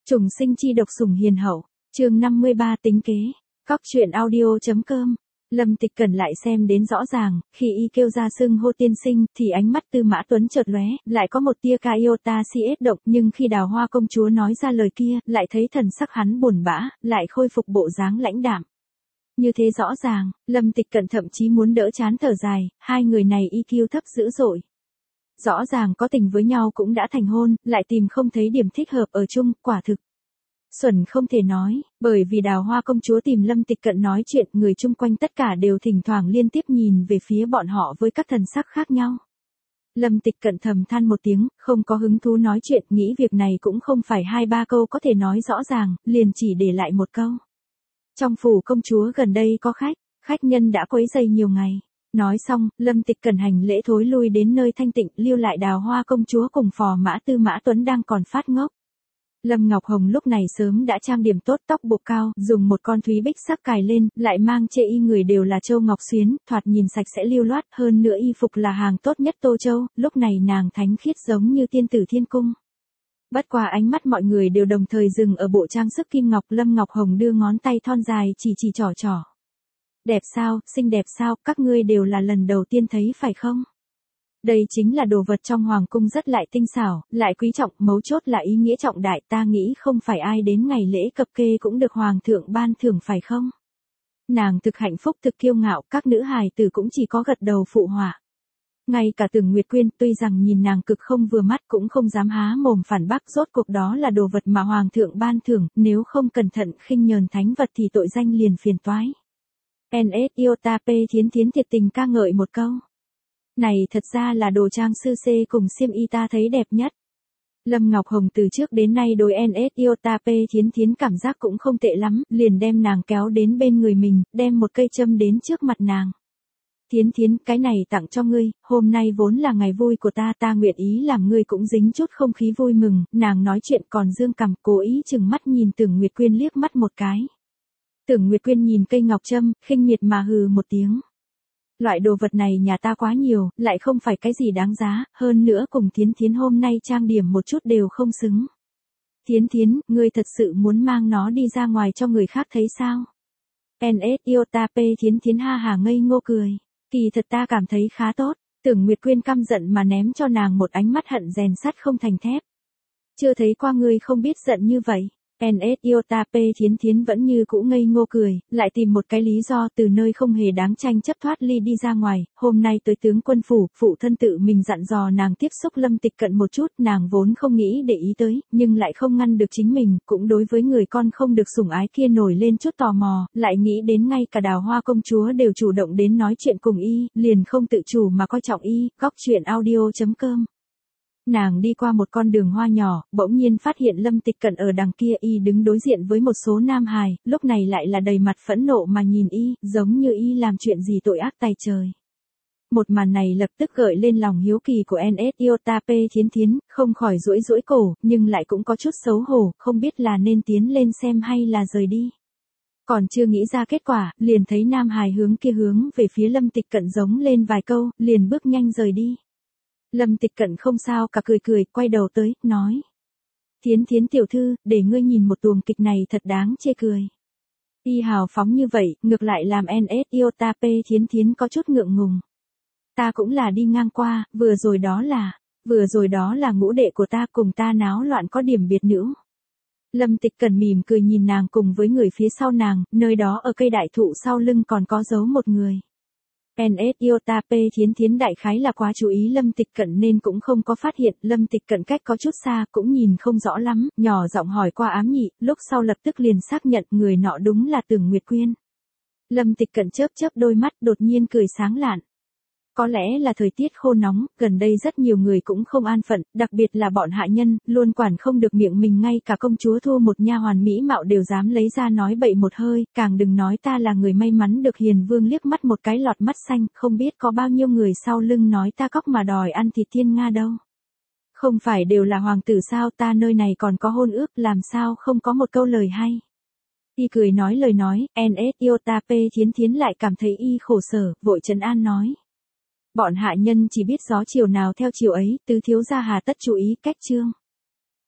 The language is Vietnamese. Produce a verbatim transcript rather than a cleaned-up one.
Trùng sinh chi độc sủng hiền hậu, chương năm mươi ba tính kế, Cóc truyện audio.com. Lâm Tịch Cẩn lại xem đến rõ ràng, khi y kêu ra xưng hô tiên sinh, thì ánh mắt Tư Mã Tuấn chợt lóe, lại có một tia ca iota si ết động, nhưng khi Đào Hoa công chúa nói ra lời kia, lại thấy thần sắc hắn buồn bã, lại khôi phục bộ dáng lãnh đạm. Như thế rõ ràng, Lâm Tịch Cẩn thậm chí muốn đỡ chán thở dài, hai người này i kiu thấp dữ dội. Rõ ràng có tình với nhau cũng đã thành hôn, lại tìm không thấy điểm thích hợp ở chung, quả thực. Xuẩn không thể nói, bởi vì Đào Hoa công chúa tìm Lâm Tịch Cận nói chuyện, người chung quanh tất cả đều thỉnh thoảng liên tiếp nhìn về phía bọn họ với các thần sắc khác nhau. Lâm Tịch Cận thầm than một tiếng, không có hứng thú nói chuyện, nghĩ việc này cũng không phải hai ba câu có thể nói rõ ràng, liền chỉ để lại một câu. Trong phủ công chúa gần đây có khách, khách nhân đã quấy rầy nhiều ngày. Nói xong, Lâm Tịch Cẩn hành lễ thối lui đến nơi thanh tịnh, lưu lại Đào Hoa công chúa cùng phò mã Tư Mã Tuấn đang còn phát ngốc. Lâm Ngọc Hồng lúc này sớm đã trang điểm tốt, tóc buộc cao, dùng một con thúy bích sắc cài lên, lại mang chê y người đều là châu ngọc xuyến, thoạt nhìn sạch sẽ lưu loát, hơn nữa y phục là hàng tốt nhất Tô Châu, lúc này nàng thánh khiết giống như tiên tử thiên cung. Bất qua ánh mắt mọi người đều đồng thời dừng ở bộ trang sức kim ngọc, Lâm Ngọc Hồng đưa ngón tay thon dài chỉ chỉ trỏ trỏ. Đẹp sao, xinh đẹp sao, các ngươi đều là lần đầu tiên thấy phải không? Đây chính là đồ vật trong hoàng cung rất lại tinh xảo, lại quý trọng, mấu chốt là ý nghĩa trọng đại, ta nghĩ không phải ai đến ngày lễ cập kê cũng được hoàng thượng ban thưởng phải không? Nàng thực hạnh phúc, thực kiêu ngạo, các nữ hài tử cũng chỉ có gật đầu phụ họa. Ngay cả Tưởng Nguyệt Quyên tuy rằng nhìn nàng cực không vừa mắt cũng không dám há mồm phản bác, rốt cuộc đó là đồ vật mà hoàng thượng ban thưởng, nếu không cẩn thận khinh nhờn thánh vật thì tội danh liền phiền toái. en ét Iota P Thiến Thiến thiệt tình ca ngợi một câu. Này thật ra là đồ trang sư C cùng xiêm y ta thấy đẹp nhất. Lâm Ngọc Hồng từ trước đến nay đối en ét Iota P Thiến Thiến cảm giác cũng không tệ lắm, liền đem nàng kéo đến bên người mình, đem một cây châm đến trước mặt nàng. Thiến Thiến, cái này tặng cho ngươi, hôm nay vốn là ngày vui của ta, ta nguyện ý làm ngươi cũng dính chút không khí vui mừng, nàng nói chuyện còn dương cằm, cố ý chừng mắt nhìn Tưởng Nguyệt Quyên liếc mắt một cái. Tưởng Nguyệt Quyên nhìn cây ngọc châm, khinh miệt mà hừ một tiếng. Loại đồ vật này nhà ta quá nhiều, lại không phải cái gì đáng giá, hơn nữa cùng Thiến Thiến hôm nay trang điểm một chút đều không xứng. Thiến Thiến, ngươi thật sự muốn mang nó đi ra ngoài cho người khác thấy sao? en ét Iota P Thiến Thiến ha hà ngây ngô cười. Kỳ thật ta cảm thấy khá tốt. Tưởng Nguyệt Quyên căm giận mà ném cho nàng một ánh mắt hận rèn sắt không thành thép. Chưa thấy qua ngươi không biết giận như vậy. en ét Iota P Thiến Thiến vẫn như cũ ngây ngô cười, lại tìm một cái lý do từ nơi không hề đáng tranh chấp thoát ly đi ra ngoài, hôm nay tới tướng quân phủ, phụ thân tự mình dặn dò nàng tiếp xúc Lâm Tịch Cận một chút, nàng vốn không nghĩ để ý tới, nhưng lại không ngăn được chính mình, cũng đối với người con không được sủng ái kia nổi lên chút tò mò, lại nghĩ đến ngay cả Đào Hoa công chúa đều chủ động đến nói chuyện cùng y, liền không tự chủ mà coi trọng y, Cóc truyện audio.com. Nàng đi qua một con đường hoa nhỏ, bỗng nhiên phát hiện Lâm Tịch Cận ở đằng kia, y đứng đối diện với một số nam hài, lúc này lại là đầy mặt phẫn nộ mà nhìn y, giống như y làm chuyện gì tội ác tày trời. Một màn này lập tức gợi lên lòng hiếu kỳ của en ét Iota P Thiến Thiến, không khỏi duỗi duỗi cổ, nhưng lại cũng có chút xấu hổ, không biết là nên tiến lên xem hay là rời đi. Còn chưa nghĩ ra kết quả, liền thấy nam hài hướng kia hướng về phía Lâm Tịch Cận giống lên vài câu, liền bước nhanh rời đi. Lâm Tịch Cận không sao cả cười cười, quay đầu tới, nói. Thiến Thiến tiểu thư, để ngươi nhìn một tuồng kịch này thật đáng chê cười. Y hào phóng như vậy, ngược lại làm en ét Iota P Thiến Thiến có chút ngượng ngùng. Ta cũng là đi ngang qua, vừa rồi đó là, vừa rồi đó là ngũ đệ của ta, cùng ta náo loạn có điểm biệt nữ. Lâm Tịch Cận mỉm cười nhìn nàng cùng với người phía sau nàng, nơi đó ở cây đại thụ sau lưng còn có giấu một người. en ét Iota P Thiến Thiến đại khái là quá chú ý Lâm Tịch Cận nên cũng không có phát hiện, Lâm Tịch Cận cách có chút xa, cũng nhìn không rõ lắm, nhỏ giọng hỏi qua ám nhị, lúc sau lập tức liền xác nhận người nọ đúng là Tưởng Nguyệt Quyên. Lâm Tịch Cận chớp chớp đôi mắt, đột nhiên cười sáng lạn. Có lẽ là thời tiết khô nóng, gần đây rất nhiều người cũng không an phận, đặc biệt là bọn hạ nhân, luôn quản không được miệng mình, ngay cả công chúa Thu một nha hoàn mỹ mạo đều dám lấy ra nói bậy một hơi, càng đừng nói ta là người may mắn được Hiền Vương liếc mắt một cái lọt mắt xanh, không biết có bao nhiêu người sau lưng nói ta cóc mà đòi ăn thịt thiên nga đâu. Không phải đều là hoàng tử sao, ta nơi này còn có hôn ước, làm sao không có một câu lời hay. Y cười nói lời nói, en ét Iota P Thiến Thiến lại cảm thấy y khổ sở, vội trấn an nói. Bọn hạ nhân chỉ biết gió chiều nào theo chiều ấy, tứ thiếu gia hà tất chú ý cách chương.